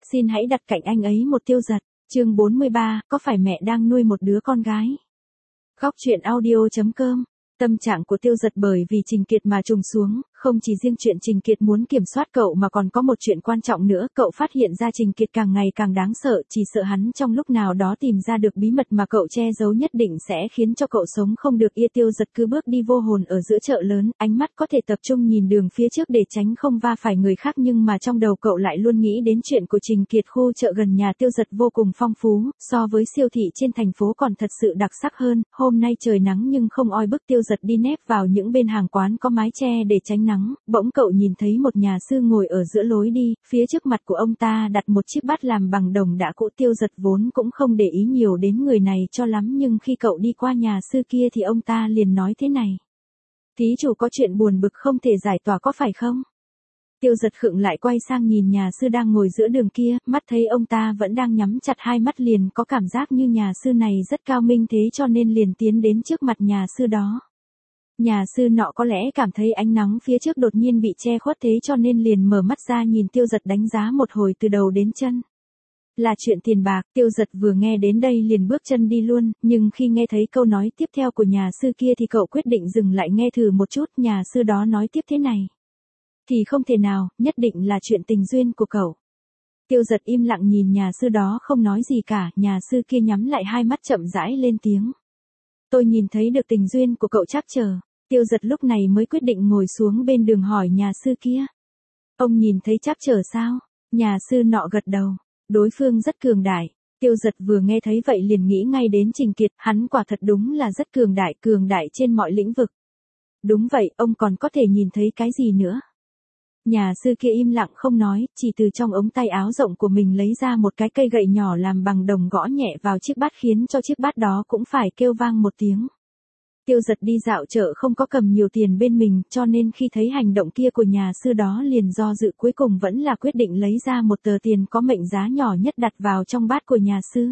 xin hãy đặt cạnh anh ấy một Tiêu Dật. Chương 43, có phải mẹ đang nuôi một đứa con gái? Góc truyện audio.com. Tâm trạng của Tiêu Dật bởi vì Trình Kiệt mà trùng xuống, không chỉ riêng chuyện Trình Kiệt muốn kiểm soát cậu mà còn có một chuyện quan trọng nữa, cậu phát hiện ra Trình Kiệt càng ngày càng đáng sợ, chỉ sợ hắn trong lúc nào đó tìm ra được bí mật mà cậu che giấu nhất định sẽ khiến cho cậu sống không được yên. Tiêu Dật cứ bước đi vô hồn ở giữa chợ lớn, ánh mắt có thể tập trung nhìn đường phía trước để tránh không va phải người khác, nhưng mà trong đầu cậu lại luôn nghĩ đến chuyện của Trình Kiệt. Khu chợ gần nhà Tiêu Dật vô cùng phong phú, so với siêu thị trên thành phố còn thật sự đặc sắc hơn. Hôm nay trời nắng nhưng không oi bức, Tiêu Dật đi nép vào những bên hàng quán có mái che để tránh nắng, bỗng cậu nhìn thấy một nhà sư ngồi ở giữa lối đi, phía trước mặt của ông ta đặt một chiếc bát làm bằng đồng đã cũ. Tiêu Dật vốn cũng không để ý nhiều đến người này cho lắm, nhưng khi cậu đi qua nhà sư kia thì ông ta liền nói thế này: "Thí chủ có chuyện buồn bực không thể giải tỏa có phải không?" Tiêu Dật khựng lại quay sang nhìn nhà sư đang ngồi giữa đường kia, mắt thấy ông ta vẫn đang nhắm chặt hai mắt liền có cảm giác như nhà sư này rất cao minh, thế cho nên liền tiến đến trước mặt nhà sư đó. Nhà sư nọ có lẽ cảm thấy ánh nắng phía trước đột nhiên bị che khuất, thế cho nên liền mở mắt ra nhìn Tiêu Dật đánh giá một hồi từ đầu đến chân. Là chuyện tiền bạc. Tiêu Dật vừa nghe đến đây liền bước chân đi luôn, nhưng khi nghe thấy câu nói tiếp theo của nhà sư kia thì cậu quyết định dừng lại nghe thử một chút. Nhà sư đó nói tiếp thế này: "Thì không thể nào, nhất định là chuyện tình duyên của cậu." Tiêu Dật im lặng nhìn nhà sư đó không nói gì cả, nhà sư kia nhắm lại hai mắt chậm rãi lên tiếng: "Tôi nhìn thấy được tình duyên của cậu chắc chờ." Tiêu Dật lúc này mới quyết định ngồi xuống bên đường hỏi nhà sư kia: "Ông nhìn thấy chắc chờ sao?" Nhà sư nọ gật đầu: "Đối phương rất cường đại." Tiêu Dật vừa nghe thấy vậy liền nghĩ ngay đến Trình Kiệt, hắn quả thật đúng là rất cường đại trên mọi lĩnh vực. "Đúng vậy, ông còn có thể nhìn thấy cái gì nữa?" Nhà sư kia im lặng không nói, chỉ từ trong ống tay áo rộng của mình lấy ra một cái cây gậy nhỏ làm bằng đồng gõ nhẹ vào chiếc bát khiến cho chiếc bát đó cũng phải kêu vang một tiếng. Tiêu Dật đi dạo chợ không có cầm nhiều tiền bên mình, cho nên khi thấy hành động kia của nhà sư đó liền do dự, cuối cùng vẫn là quyết định lấy ra một tờ tiền có mệnh giá nhỏ nhất đặt vào trong bát của nhà sư.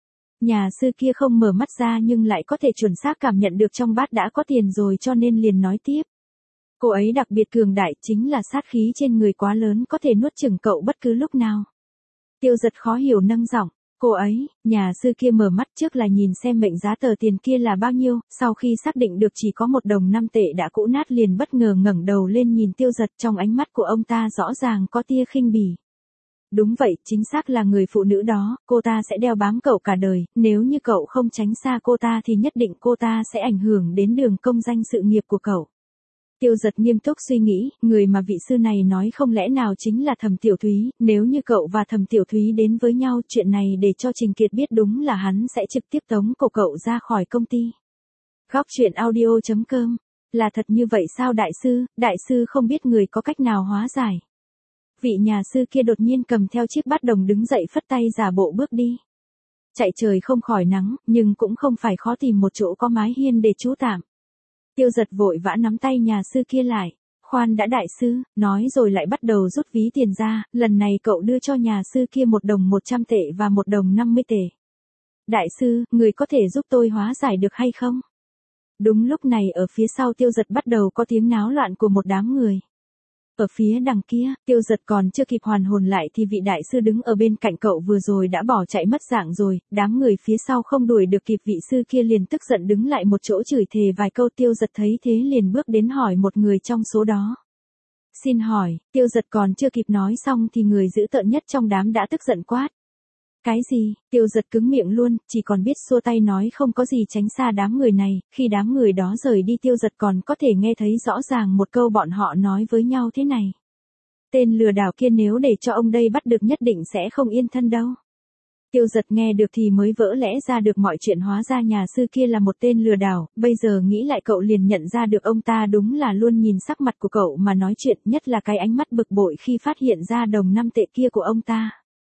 Nhà sư kia không mở mắt ra nhưng lại có thể chuẩn xác cảm nhận được trong bát đã có tiền rồi, cho nên liền nói tiếp: "Cô ấy đặc biệt cường đại, chính là sát khí trên người quá lớn, có thể nuốt chửng cậu bất cứ lúc nào." Tiêu Dật khó hiểu nâng giọng: "Cô ấy?" Nhà sư kia mở mắt trước là nhìn xem mệnh giá tờ tiền kia là bao nhiêu, sau khi xác định được chỉ có 1 đồng 5 tệ đã cũ nát liền bất ngờ ngẩng đầu lên nhìn Tiêu Dật, trong ánh mắt của ông ta rõ ràng có tia khinh bỉ. "Đúng vậy, chính xác là người phụ nữ đó, cô ta sẽ đeo bám cậu cả đời, nếu như cậu không tránh xa cô ta thì nhất định cô ta sẽ ảnh hưởng đến đường công danh sự nghiệp của cậu." Tiêu Dật nghiêm túc suy nghĩ, người mà vị sư này nói không lẽ nào chính là Thẩm Tiểu Thúy, nếu như cậu và Thẩm Tiểu Thúy đến với nhau, chuyện này để cho Trình Kiệt biết đúng là hắn sẽ trực tiếp tống cổ cậu ra khỏi công ty. Góc truyện audio.com. Là thật như vậy sao đại sư không biết người có cách nào hóa giải. Vị nhà sư kia đột nhiên cầm theo chiếc bát đồng đứng dậy phất tay giả bộ bước đi. Chạy trời không khỏi nắng, nhưng cũng không phải khó tìm một chỗ có mái hiên để trú tạm. Tiêu Dật vội vã nắm tay nhà sư kia lại. "Khoan đã đại sư," nói rồi lại bắt đầu rút ví tiền ra, lần này cậu đưa cho nhà sư kia 1 đồng 100 tệ và 1 đồng 50 tệ. "Đại sư, người có thể giúp tôi hóa giải được hay không?" Đúng lúc này ở phía sau Tiêu Dật bắt đầu có tiếng náo loạn của một đám người. Ở phía đằng kia, Tiêu Dật còn chưa kịp hoàn hồn lại thì vị đại sư đứng ở bên cạnh cậu vừa rồi đã bỏ chạy mất dạng rồi, đám người phía sau không đuổi được kịp, vị sư kia liền tức giận đứng lại một chỗ chửi thề vài câu. Tiêu Dật thấy thế liền bước đến hỏi một người trong số đó: "Xin hỏi." Tiêu Dật còn chưa kịp nói xong thì người dữ tợn nhất trong đám đã tức giận quát: "Cái gì?" Tiêu Dật cứng miệng luôn, chỉ còn biết xua tay nói không có gì tránh xa đám người này. Khi đám người đó rời đi Tiêu Dật còn có thể nghe thấy rõ ràng một câu bọn họ nói với nhau thế này: "Tên lừa đảo kia nếu để cho ông đây bắt được nhất định sẽ không yên thân đâu." Tiêu Dật nghe được thì mới vỡ lẽ ra được mọi chuyện, hóa ra nhà sư kia là một tên lừa đảo, bây giờ nghĩ lại cậu liền nhận ra được ông ta đúng là luôn nhìn sắc mặt của cậu mà nói chuyện, nhất là cái ánh mắt bực bội khi phát hiện ra đồng 5 tệ kia của ông ta.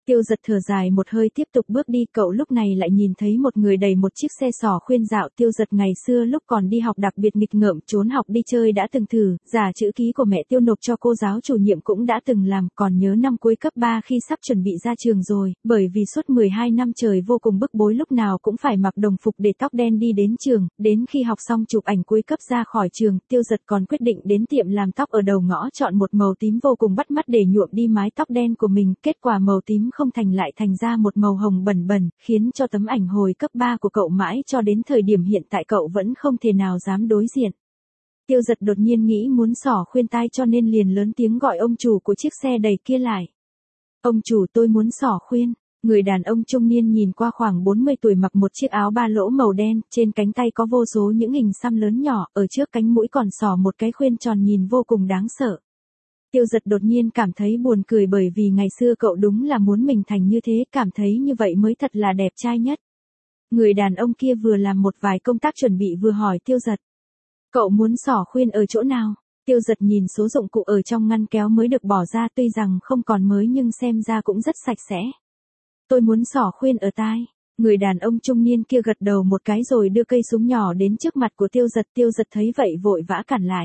Tiêu Giật thở dài một hơi tiếp tục bước đi, cậu lúc này lại nhìn thấy một người đẩy một chiếc xe sỏ khuyên dạo. Tiêu Giật ngày xưa lúc còn đi học đặc biệt nghịch ngợm, trốn học đi chơi đã từng thử, giả chữ ký của mẹ Tiêu nộp cho cô giáo chủ nhiệm cũng đã từng làm, còn nhớ năm cuối cấp 3 khi sắp chuẩn bị ra trường rồi, bởi vì suốt 12 năm trời vô cùng bức bối lúc nào cũng phải mặc đồng phục để tóc đen đi đến trường, đến khi học xong chụp ảnh cuối cấp ra khỏi trường, Tiêu Giật còn quyết định đến tiệm làm tóc ở đầu ngõ chọn một màu tím vô cùng bắt mắt để nhuộm đi mái tóc đen của mình, kết quả màu tím không thành lại thành ra một màu hồng bẩn bẩn, khiến cho tấm ảnh hồi cấp 3 của cậu mãi cho đến thời điểm hiện tại cậu vẫn không thể nào dám đối diện. Tiêu Giật đột nhiên nghĩ muốn xỏ khuyên tai cho nên liền lớn tiếng gọi ông chủ của chiếc xe đầy kia lại. Ông chủ, tôi muốn xỏ khuyên. Người đàn ông trung niên nhìn qua khoảng 40 tuổi, mặc một chiếc áo ba lỗ màu đen, trên cánh tay có vô số những hình xăm lớn nhỏ, ở trước cánh mũi còn xỏ một cái khuyên tròn nhìn vô cùng đáng sợ. Tiêu Giật đột nhiên cảm thấy buồn cười bởi vì ngày xưa cậu đúng là muốn mình thành như thế, cảm thấy như vậy mới thật là đẹp trai nhất. Người đàn ông kia vừa làm một vài công tác chuẩn bị vừa hỏi Tiêu Giật. Cậu muốn xỏ khuyên ở chỗ nào? Tiêu Giật nhìn số dụng cụ ở trong ngăn kéo mới được bỏ ra, tuy rằng không còn mới nhưng xem ra cũng rất sạch sẽ. Tôi muốn xỏ khuyên ở tai. Người đàn ông trung niên kia gật đầu một cái rồi đưa cây súng nhỏ đến trước mặt của Tiêu Giật. Tiêu Giật thấy vậy vội vã cản lại.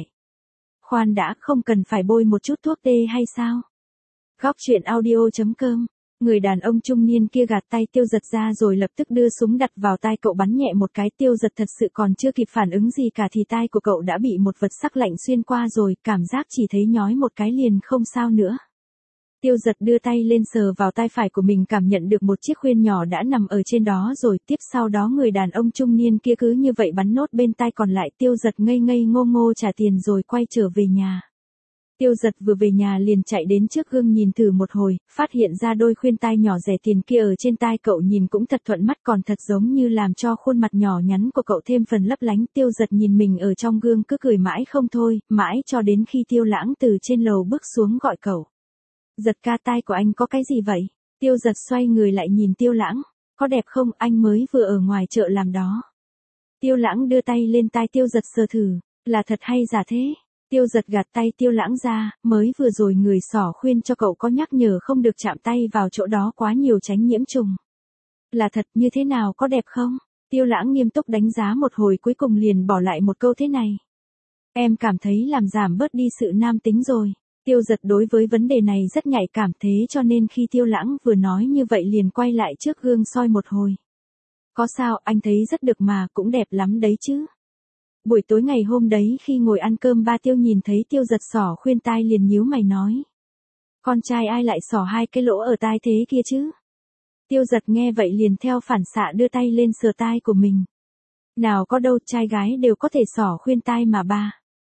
Khoan đã, không cần phải bôi một chút thuốc tê hay sao? Góc truyện audio.com. Người đàn ông trung niên kia gạt tay Tiêu Giật ra rồi lập tức đưa súng đặt vào tai cậu bắn nhẹ một cái. Tiêu Giật thật sự còn chưa kịp phản ứng gì cả thì tai của cậu đã bị một vật sắc lạnh xuyên qua rồi, cảm giác chỉ thấy nhói một cái liền không sao nữa. Tiêu Giật đưa tay lên sờ vào tai phải của mình, cảm nhận được một chiếc khuyên nhỏ đã nằm ở trên đó rồi, tiếp sau đó người đàn ông trung niên kia cứ như vậy bắn nốt bên tai còn lại. Tiêu Giật ngây ngây ngô ngô trả tiền rồi quay trở về nhà. Tiêu Giật vừa về nhà liền chạy đến trước gương nhìn thử một hồi, phát hiện ra đôi khuyên tai nhỏ rẻ tiền kia ở trên tai cậu nhìn cũng thật thuận mắt, còn thật giống như làm cho khuôn mặt nhỏ nhắn của cậu thêm phần lấp lánh. Tiêu Giật nhìn mình ở trong gương cứ cười mãi không thôi, mãi cho đến khi Tiêu Lãng từ trên lầu bước xuống gọi cậu. Giật ca, tai của anh có cái gì vậy? Tiêu Giật xoay người lại nhìn Tiêu Lãng. Có đẹp không, anh mới vừa ở ngoài chợ làm đó. Tiêu Lãng đưa tay lên tai Tiêu Giật sờ thử, là thật hay giả thế? Tiêu Giật gạt tay Tiêu Lãng ra, mới vừa rồi người xỏ khuyên cho cậu có nhắc nhở không được chạm tay vào chỗ đó quá nhiều tránh nhiễm trùng. Là thật, như thế nào, có đẹp không? Tiêu Lãng nghiêm túc đánh giá một hồi cuối cùng liền bỏ lại một câu thế này. Em cảm thấy làm giảm bớt đi sự nam tính rồi. Tiêu Giật đối với vấn đề này rất nhạy cảm, thế cho nên khi Tiêu Lãng vừa nói như vậy liền quay lại trước gương soi một hồi. Có sao, anh thấy rất được mà, cũng đẹp lắm đấy chứ. Buổi tối ngày hôm đấy khi ngồi ăn cơm ba Tiêu nhìn thấy Tiêu Giật xỏ khuyên tai liền nhíu mày nói. Con trai ai lại xỏ hai cái lỗ ở tai thế kia chứ? Tiêu Giật nghe vậy liền theo phản xạ đưa tay lên sờ tai của mình. Nào có đâu, trai gái đều có thể xỏ khuyên tai mà ba.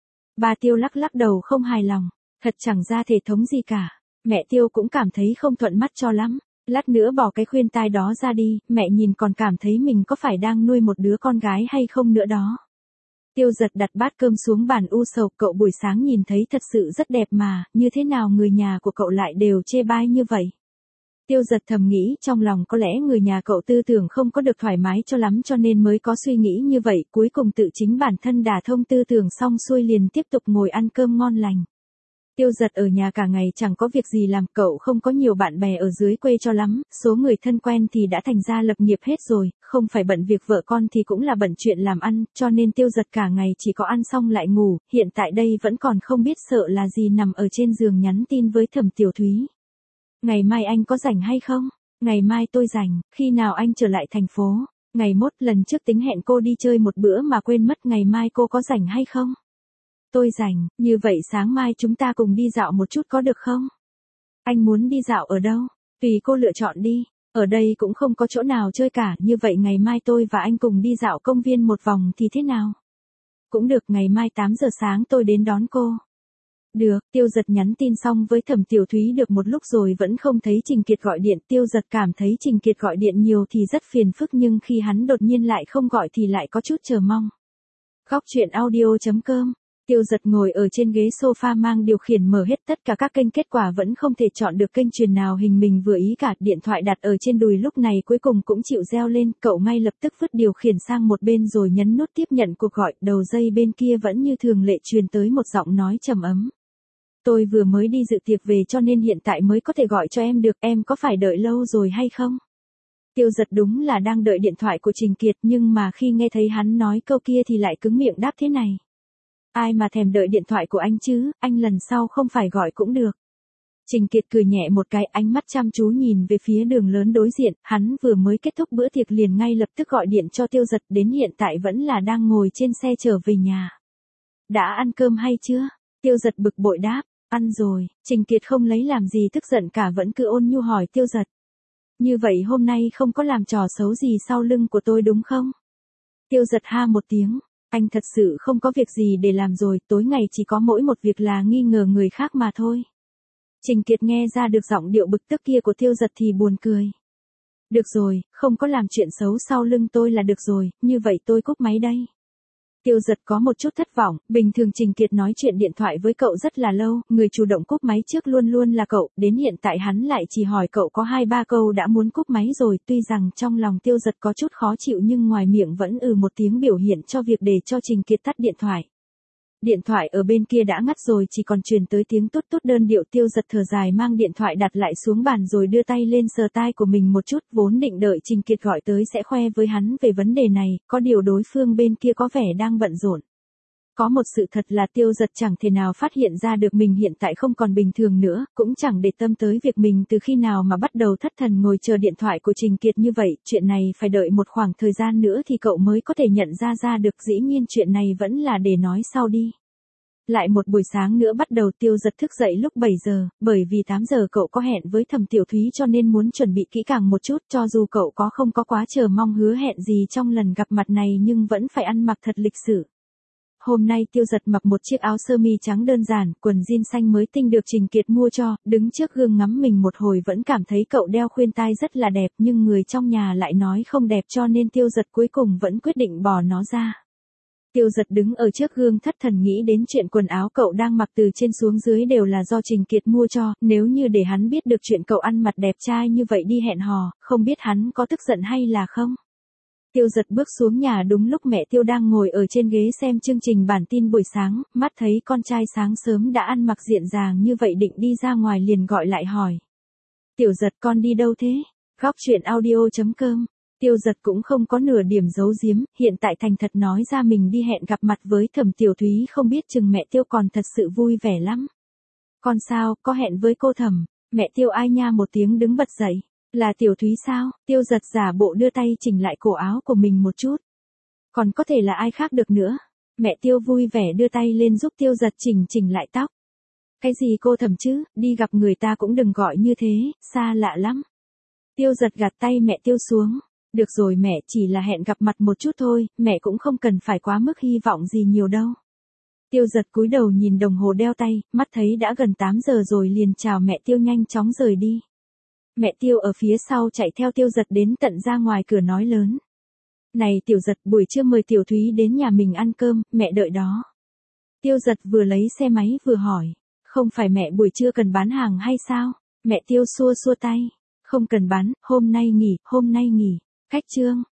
Ba Tiêu lắc lắc đầu không hài lòng. Thật chẳng ra thể thống gì cả. Mẹ Tiêu cũng cảm thấy không thuận mắt cho lắm. Lát nữa bỏ cái khuyên tai đó ra đi, mẹ nhìn còn cảm thấy mình có phải đang nuôi một đứa con gái hay không nữa đó. Tiêu Giật đặt bát cơm xuống bàn u sầu, cậu buổi sáng nhìn thấy thật sự rất đẹp mà, như thế nào người nhà của cậu lại đều chê bai như vậy? Tiêu Giật thầm nghĩ trong lòng có lẽ người nhà cậu tư tưởng không có được thoải mái cho lắm cho nên mới có suy nghĩ như vậy, cuối cùng tự chính bản thân đả thông tư tưởng xong xuôi liền tiếp tục ngồi ăn cơm ngon lành. Tiêu Giật ở nhà cả ngày chẳng có việc gì làm, cậu không có nhiều bạn bè ở dưới quê cho lắm, số người thân quen thì đã thành ra lập nghiệp hết rồi, không phải bận việc vợ con thì cũng là bận chuyện làm ăn, cho nên Tiêu Giật cả ngày chỉ có ăn xong lại ngủ, hiện tại đây vẫn còn không biết sợ là gì nằm ở trên giường nhắn tin với Thẩm Tiểu Thúy. Ngày mai anh có rảnh hay không? Ngày mai tôi rảnh, khi nào anh trở lại thành phố? Ngày mốt, lần trước tính hẹn cô đi chơi một bữa mà quên mất, ngày mai cô có rảnh hay không? Tôi rảnh, như vậy sáng mai chúng ta cùng đi dạo một chút có được không? Anh muốn đi dạo ở đâu? Tùy cô lựa chọn đi, ở đây cũng không có chỗ nào chơi cả, như vậy ngày mai tôi và anh cùng đi dạo công viên một vòng thì thế nào? Cũng được, ngày mai 8 giờ sáng tôi đến đón cô. Được, Tiêu Giật nhắn tin xong với Thẩm Tiểu Thúy được một lúc rồi vẫn không thấy Trình Kiệt gọi điện, Tiêu Giật cảm thấy Trình Kiệt gọi điện nhiều thì rất phiền phức nhưng khi hắn đột nhiên lại không gọi thì lại có chút chờ mong. Góc truyện audio.com. Tiêu Giật ngồi ở trên ghế sofa mang điều khiển mở hết tất cả các kênh, kết quả vẫn không thể chọn được kênh truyền nào hình mình vừa ý cả, điện thoại đặt ở trên đùi lúc này cuối cùng cũng chịu reo lên, cậu ngay lập tức vứt điều khiển sang một bên rồi nhấn nút tiếp nhận cuộc gọi, đầu dây bên kia vẫn như thường lệ truyền tới một giọng nói trầm ấm. Tôi vừa mới đi dự tiệc về cho nên hiện tại mới có thể gọi cho em được, em có phải đợi lâu rồi hay không? Tiêu Giật đúng là đang đợi điện thoại của Trình Kiệt nhưng mà khi nghe thấy hắn nói câu kia thì lại cứng miệng đáp thế này. Ai mà thèm đợi điện thoại của anh chứ, anh lần sau không phải gọi cũng được. Trình Kiệt cười nhẹ một cái, ánh mắt chăm chú nhìn về phía đường lớn đối diện, hắn vừa mới kết thúc bữa tiệc liền ngay lập tức gọi điện cho Tiêu Giật, đến hiện tại vẫn là đang ngồi trên xe trở về nhà. Đã ăn cơm hay chưa? Tiêu Giật bực bội đáp, ăn rồi. Trình Kiệt không lấy làm gì tức giận cả, vẫn cứ ôn nhu hỏi Tiêu Giật. Như vậy hôm nay không có làm trò xấu gì sau lưng của tôi đúng không? Tiêu Giật ha một tiếng, anh thật sự không có việc gì để làm rồi, tối ngày chỉ có mỗi một việc là nghi ngờ người khác mà thôi. Trình Kiệt nghe ra được giọng điệu bực tức kia của Tiêu Giật thì buồn cười. Được rồi, không có làm chuyện xấu sau lưng tôi là được rồi, như vậy tôi cúp máy đây. Tiêu Giật có một chút thất vọng, bình thường Trình Kiệt nói chuyện điện thoại với cậu rất là lâu, người chủ động cúp máy trước luôn luôn là cậu, đến hiện tại hắn lại chỉ hỏi cậu có 2-3 câu đã muốn cúp máy rồi, tuy rằng trong lòng Tiêu Giật có chút khó chịu nhưng ngoài miệng vẫn một tiếng biểu hiện cho việc để cho Trình Kiệt tắt điện thoại. Điện thoại ở bên kia đã ngắt rồi, chỉ còn truyền tới tiếng tút tút đơn điệu. Tiêu Giật thở dài mang điện thoại đặt lại xuống bàn rồi đưa tay lên sờ tai của mình một chút, vốn định đợi Trình Kiệt gọi tới sẽ khoe với hắn về vấn đề này, có điều đối phương bên kia có vẻ đang bận rộn. Có một sự thật là Tiêu Giật chẳng thể nào phát hiện ra được mình hiện tại không còn bình thường nữa, cũng chẳng để tâm tới việc mình từ khi nào mà bắt đầu thất thần ngồi chờ điện thoại của Trình Kiệt như vậy, chuyện này phải đợi một khoảng thời gian nữa thì cậu mới có thể nhận ra được, dĩ nhiên chuyện này vẫn là để nói sau đi. Lại một buổi sáng nữa bắt đầu. Tiêu Giật thức dậy lúc 7 giờ, bởi vì 8 giờ cậu có hẹn với Thẩm Tiểu Thúy cho nên muốn chuẩn bị kỹ càng một chút, cho dù cậu không có quá chờ mong hứa hẹn gì trong lần gặp mặt này nhưng vẫn phải ăn mặc thật lịch sự. Hôm nay Tiêu Giật mặc một chiếc áo sơ mi trắng đơn giản, quần jean xanh mới tinh được Trình Kiệt mua cho, đứng trước gương ngắm mình một hồi vẫn cảm thấy cậu đeo khuyên tai rất là đẹp nhưng người trong nhà lại nói không đẹp cho nên Tiêu Giật cuối cùng vẫn quyết định bỏ nó ra. Tiêu Giật đứng ở trước gương thất thần nghĩ đến chuyện quần áo cậu đang mặc từ trên xuống dưới đều là do Trình Kiệt mua cho, nếu như để hắn biết được chuyện cậu ăn mặc đẹp trai như vậy đi hẹn hò, không biết hắn có tức giận hay là không. Tiêu Giật bước xuống nhà đúng lúc mẹ Tiêu đang ngồi ở trên ghế xem chương trình bản tin buổi sáng, mắt thấy con trai sáng sớm đã ăn mặc diện dàng như vậy định đi ra ngoài liền gọi lại hỏi. Tiểu Giật con đi đâu thế? Góc truyện audio.com. Tiêu Giật cũng không có nửa điểm giấu giếm, hiện tại thành thật nói ra mình đi hẹn gặp mặt với Thẩm Tiểu Thúy, không biết chừng mẹ Tiêu còn thật sự vui vẻ lắm. Con sao, có hẹn với cô Thẩm? Mẹ Tiêu ai nha một tiếng đứng bật dậy. Là Tiểu Thúy sao? Tiêu Giật giả bộ đưa tay chỉnh lại cổ áo của mình một chút. Còn có thể là ai khác được nữa. Mẹ Tiêu vui vẻ đưa tay lên giúp Tiêu Giật chỉnh lại tóc. Cái gì cô Thẩm chứ, đi gặp người ta cũng đừng gọi như thế, xa lạ lắm. Tiêu Giật gạt tay mẹ Tiêu xuống. Được rồi mẹ, chỉ là hẹn gặp mặt một chút thôi, mẹ cũng không cần phải quá mức hy vọng gì nhiều đâu. Tiêu Giật cúi đầu nhìn đồng hồ đeo tay, mắt thấy đã gần 8 giờ rồi liền chào mẹ Tiêu nhanh chóng rời đi. Mẹ Tiêu ở phía sau chạy theo Tiêu Giật đến tận ra ngoài cửa nói lớn. Này Tiểu Giật, buổi trưa mời Tiểu Thúy đến nhà mình ăn cơm, mẹ đợi đó. Tiêu Giật vừa lấy xe máy vừa hỏi. Không phải mẹ buổi trưa cần bán hàng hay sao? Mẹ Tiêu xua tay. Không cần bán, hôm nay nghỉ. Khách trương.